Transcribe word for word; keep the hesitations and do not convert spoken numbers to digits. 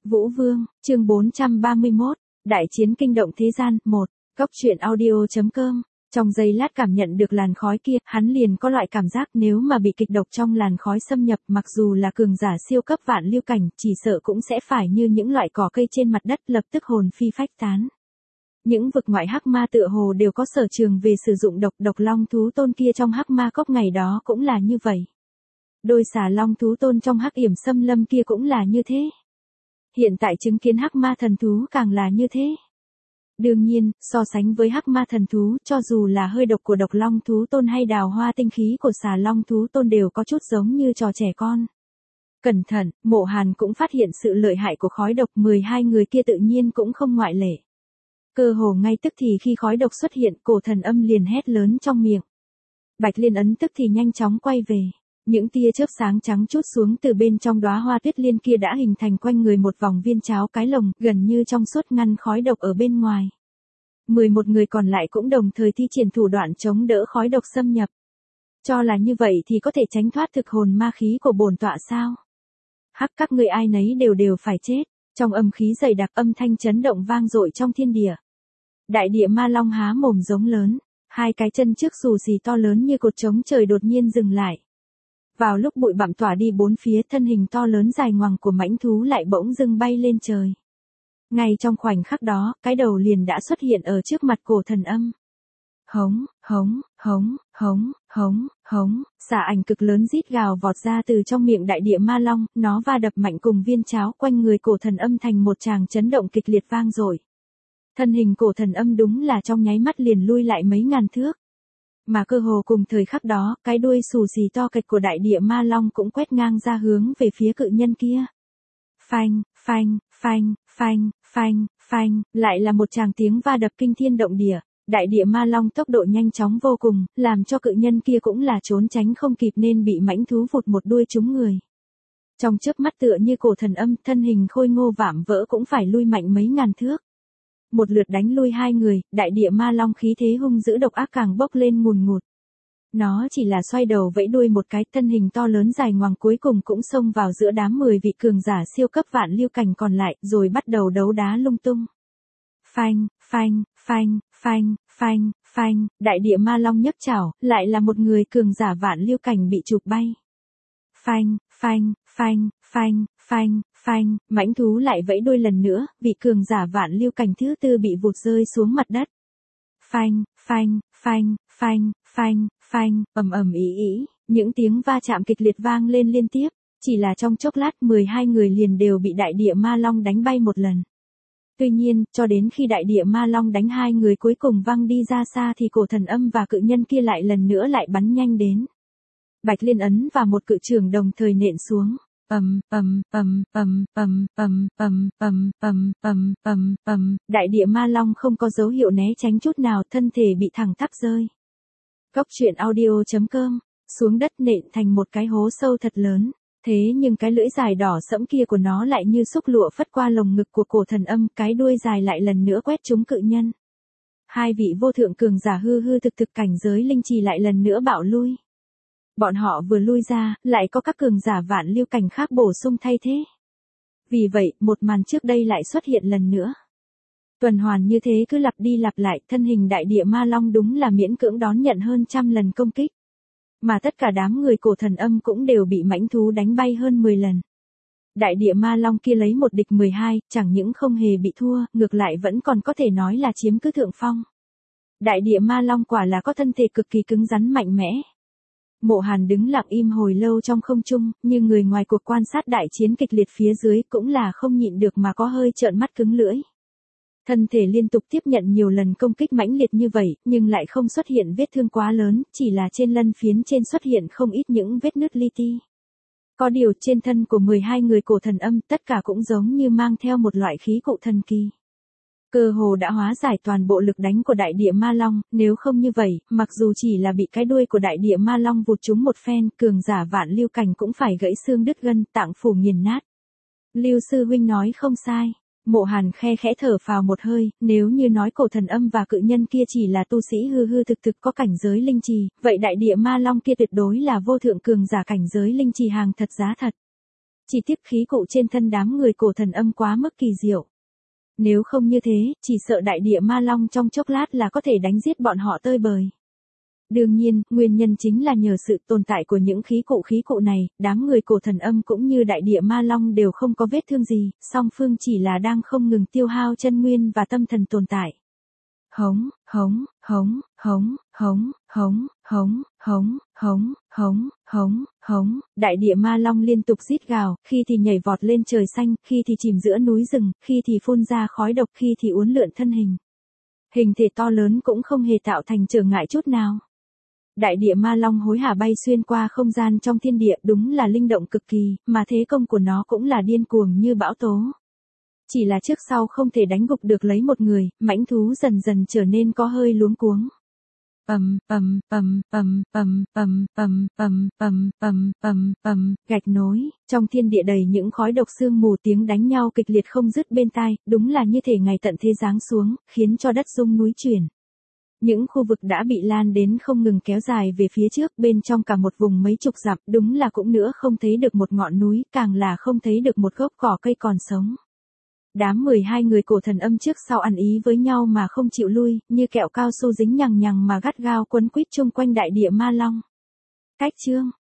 Vũ Vương, chương bốn trăm ba mươi mốt, Đại chiến kinh động thế gian, một, Góc truyện audio.com. Trong giây lát cảm nhận được làn khói kia, hắn liền có loại cảm giác nếu mà bị kịch độc trong làn khói xâm nhập, mặc dù là cường giả siêu cấp vạn lưu cảnh, chỉ sợ cũng sẽ phải như những loại cỏ cây trên mặt đất lập tức hồn phi phách tán. Những vực ngoại hắc ma tựa hồ đều có sở trường về sử dụng độc, độc long thú tôn kia trong hắc ma cốc ngày đó cũng là như vậy. Đôi xà long thú tôn trong hắc yểm xâm lâm kia cũng là như thế. Hiện tại chứng kiến hắc ma thần thú càng là như thế. Đương nhiên, so sánh với hắc ma thần thú, cho dù là hơi độc của độc long thú tôn hay đào hoa tinh khí của xà long thú tôn đều có chút giống như trò trẻ con. Cẩn thận, Mộ Hàn cũng phát hiện sự lợi hại của khói độc, mười hai người kia tự nhiên cũng không ngoại lệ. Cơ hồ ngay tức thì khi khói độc xuất hiện, Cổ Thần Âm liền hét lớn trong miệng. Bạch Liên ấn tức thì nhanh chóng quay về. Những tia chớp sáng trắng trút xuống từ bên trong đóa hoa tuyết liên kia đã hình thành quanh người một vòng viên cháo cái lồng, gần như trong suốt ngăn khói độc ở bên ngoài. mười một người còn lại cũng đồng thời thi triển thủ đoạn chống đỡ khói độc xâm nhập. Cho là như vậy thì có thể tránh thoát thực hồn ma khí của bổn tọa sao? Hắc, các người ai nấy đều đều phải chết. Trong âm khí dày đặc, âm thanh chấn động vang dội trong thiên địa. Đại địa ma long há mồm giống lớn, hai cái chân trước xù xì to lớn như cột trống trời đột nhiên dừng lại. Vào lúc bụi bặm tỏa đi bốn phía, thân hình to lớn dài ngoằng của mãnh thú lại bỗng dưng bay lên trời. Ngay trong khoảnh khắc đó, cái đầu liền đã xuất hiện ở trước mặt Cổ Thần Âm. Hống, hống, hống, hống, hống, hống, xà ảnh cực lớn rít gào vọt ra từ trong miệng đại địa ma long, nó va đập mạnh cùng viên cháo quanh người Cổ Thần Âm thành một tràng chấn động kịch liệt vang dội. Thân hình Cổ Thần Âm đúng là trong nháy mắt liền lui lại mấy ngàn thước. Mà cơ hồ cùng thời khắc đó, cái đuôi xù xì to kịch của đại địa ma long cũng quét ngang ra hướng về phía cự nhân kia. Phanh, phanh, phanh, phanh, phanh, phanh, lại là một tràng tiếng va đập kinh thiên động địa. Đại địa ma long tốc độ nhanh chóng vô cùng, làm cho cự nhân kia cũng là trốn tránh không kịp nên bị mãnh thú vụt một đuôi trúng người. Trong chớp mắt tựa như Cổ Thần Âm, thân hình khôi ngô vạm vỡ cũng phải lui mạnh mấy ngàn thước. Một lượt đánh lui hai người, đại địa ma long khí thế hung dữ độc ác càng bốc lên ngùn ngụt. Nó chỉ là xoay đầu vẫy đuôi một cái, thân hình to lớn dài ngoằng cuối cùng cũng xông vào giữa đám mười vị cường giả siêu cấp vạn lưu cảnh còn lại, rồi bắt đầu đấu đá lung tung. Phanh, phanh, phanh, phanh, phanh, phanh, đại địa ma long nhấc chảo, lại là một người cường giả vạn lưu cảnh bị chụp bay. Phanh, phanh, phanh, phanh, phanh, phanh, mãnh thú lại vẫy đuôi lần nữa, vị cường giả vạn lưu cảnh thứ tư bị vụt rơi xuống mặt đất. Phanh, phanh, phanh, phanh, phanh, phanh, ầm ầm ĩ ĩ, những tiếng va chạm kịch liệt vang lên liên tiếp, chỉ là trong chốc lát mười hai người liền đều bị đại địa ma long đánh bay một lần. Tuy nhiên, cho đến khi đại địa ma long đánh hai người cuối cùng văng đi ra xa thì Cổ Thần Âm và cự nhân kia lại lần nữa lại bắn nhanh đến. Bạch Liên ấn và một cự trường đồng thời nện xuống. Ầm, ầm, ầm, ầm, ầm, ầm, ầm, ầm, ầm, ầm, ầm, ầm, đại địa ma long không có dấu hiệu né tránh chút nào, thân thể bị thẳng tắp rơi. Góc truyện audio.com, xuống đất nện thành một cái hố sâu thật lớn. Thế nhưng cái lưỡi dài đỏ sẫm kia của nó lại như xúc lụa phất qua lồng ngực của Cổ Thần Âm, cái đuôi dài lại lần nữa quét trúng cự nhân. Hai vị vô thượng cường giả hư hư thực thực cảnh giới linh trì lại lần nữa bạo lui. Bọn họ vừa lui ra, lại có các cường giả vạn lưu cảnh khác bổ sung thay thế. Vì vậy, một màn trước đây lại xuất hiện lần nữa. Tuần hoàn như thế cứ lặp đi lặp lại, thân hình đại địa ma long đúng là miễn cưỡng đón nhận hơn trăm lần công kích. Mà tất cả đám người Cổ Thần Âm cũng đều bị mãnh thú đánh bay hơn mười lần. Đại địa ma long kia lấy một địch mười hai, chẳng những không hề bị thua, ngược lại vẫn còn có thể nói là chiếm cứ thượng phong. Đại địa ma long quả là có thân thể cực kỳ cứng rắn mạnh mẽ. Mộ Hàn đứng lặng im hồi lâu trong không trung, nhưng người ngoài cuộc quan sát đại chiến kịch liệt phía dưới cũng là không nhịn được mà có hơi trợn mắt cứng lưỡi. Thân thể liên tục tiếp nhận nhiều lần công kích mãnh liệt như vậy, nhưng lại không xuất hiện vết thương quá lớn, chỉ là trên lân phiến trên xuất hiện không ít những vết nứt li ti. Có điều trên thân của mười hai người Cổ Thần Âm tất cả cũng giống như mang theo một loại khí cụ thần kỳ. Cơ hồ đã hóa giải toàn bộ lực đánh của đại địa ma long, nếu không như vậy, mặc dù chỉ là bị cái đuôi của đại địa ma long vụt trúng một phen, cường giả vạn lưu cảnh cũng phải gãy xương đứt gân, tạng phủ nghiền nát. Lưu sư huynh nói không sai. Mộ Hàn khe khẽ thở phào một hơi, nếu như nói Cổ Thần Âm và cự nhân kia chỉ là tu sĩ hư hư thực thực có cảnh giới linh trì, vậy đại địa ma long kia tuyệt đối là vô thượng cường giả cảnh giới linh trì hàng thật giá thật. Chỉ tiếc khí cụ trên thân đám người cổ thần âm quá mức kỳ diệu. Nếu không như thế, chỉ sợ đại địa ma long trong chốc lát là có thể đánh giết bọn họ tơi bời. Đương nhiên, nguyên nhân chính là nhờ sự tồn tại của những khí cụ khí cụ này, đám người cổ thần âm cũng như đại địa ma long đều không có vết thương gì, song phương chỉ là đang không ngừng tiêu hao chân nguyên và tâm thần tồn tại. Hống, hống, hống, hống, hống, hống, hống, hống, hống, hống, hống, hống, đại địa ma long liên tục rít gào, khi thì nhảy vọt lên trời xanh, khi thì chìm giữa núi rừng, khi thì phun ra khói độc, khi thì uốn lượn thân hình. Hình thể to lớn cũng không hề tạo thành trở ngại chút nào. Đại địa ma long hối hả bay xuyên qua không gian trong thiên địa, đúng là linh động cực kỳ, mà thế công của nó cũng là điên cuồng như bão tố. Chỉ là trước sau không thể đánh gục được lấy một người, mãnh thú dần dần trở nên có hơi luống cuống. Ầm, ầm, ầm, ầm, ầm, ầm, ầm, ầm, ầm, ầm, ầm, ầm, gạch nối, trong thiên địa đầy những khói độc sương mù, tiếng đánh nhau kịch liệt không dứt bên tai, đúng là như thể ngày tận thế giáng xuống, khiến cho đất rung núi chuyển. Những khu vực đã bị lan đến không ngừng kéo dài về phía trước, bên trong cả một vùng mấy chục dặm, đúng là cũng nữa không thấy được một ngọn núi, càng là không thấy được một gốc cỏ cây còn sống. Đám mười hai người cổ thần âm trước sau ăn ý với nhau mà không chịu lui, như kẹo cao su dính nhằng nhằng mà gắt gao quấn quýt chung quanh đại địa ma long. Cách chương